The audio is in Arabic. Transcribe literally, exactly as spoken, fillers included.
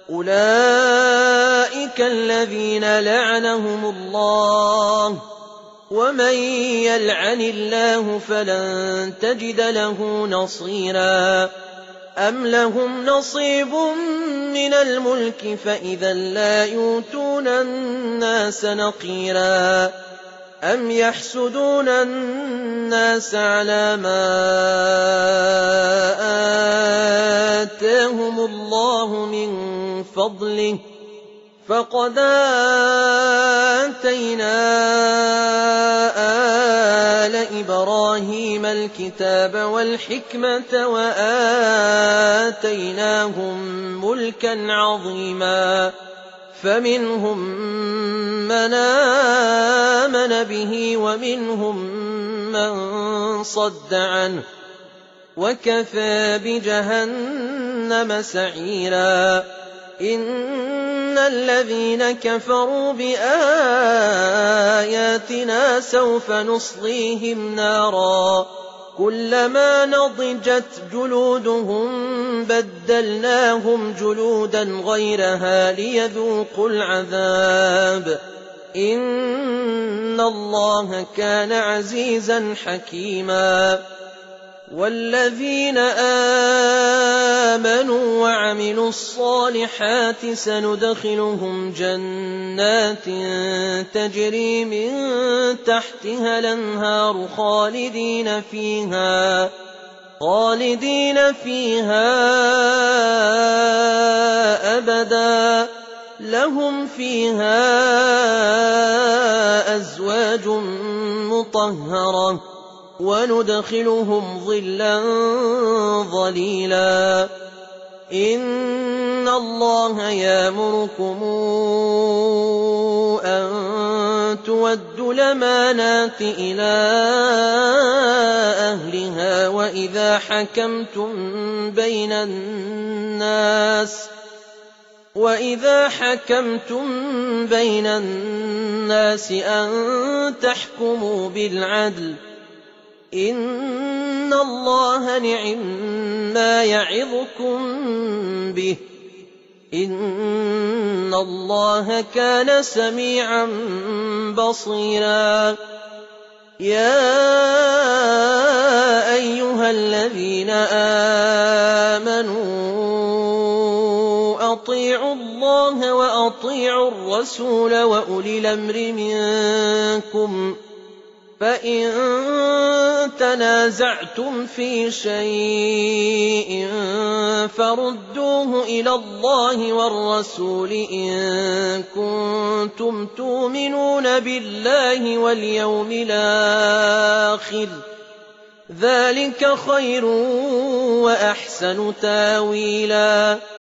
أولئك الذين لعنهم الله، ومن يلعن الله فلن تجد له نصيرا. أم لهم نصيب من الملك فإذا لا يؤتون الناس نقيرا. أم يحسدون الناس على ما آتاهم الله من فضله، فقد آتينا آل إبراهيم الكتاب والحكمة وآتيناهم ملكا عظيما. فمنهم من آمن به ومنهم من صد عنه، وكفى بجهنم سعيرا. إن الذين كفروا بآياتنا سوف نصليهم نارا كلما نضجت جلودهم بدلناهم جلودا غيرها ليذوقوا العذاب. إن الله كان عزيزا حكيما. والذين آمنوا وعملوا الصالحات سندخلهم جنات تجري من تحتها الأنهار خالدين فيها خالدين فيها أبدا، لهم فيها أزواج مطهرة وندخلهم ظلا ظليلا. إن الله يأمركم أن تودوا الأمانات إلى أهلها وإذا حكمتم بين الناس وإذا حكمتم بين الناس أن تحكموا بالعدل. إن الله نعما يعظكم به، إن الله كان سميعا بصيرا. يا أيها الذين آمنوا أطيعوا الله وأطيعوا الرسول وأولي الأمر منكم، فإن تنازعتم في شيء فردوه إلى الله والرسول إن كنتم تؤمنون بالله واليوم الآخر، ذلك خير وأحسن تاويلا.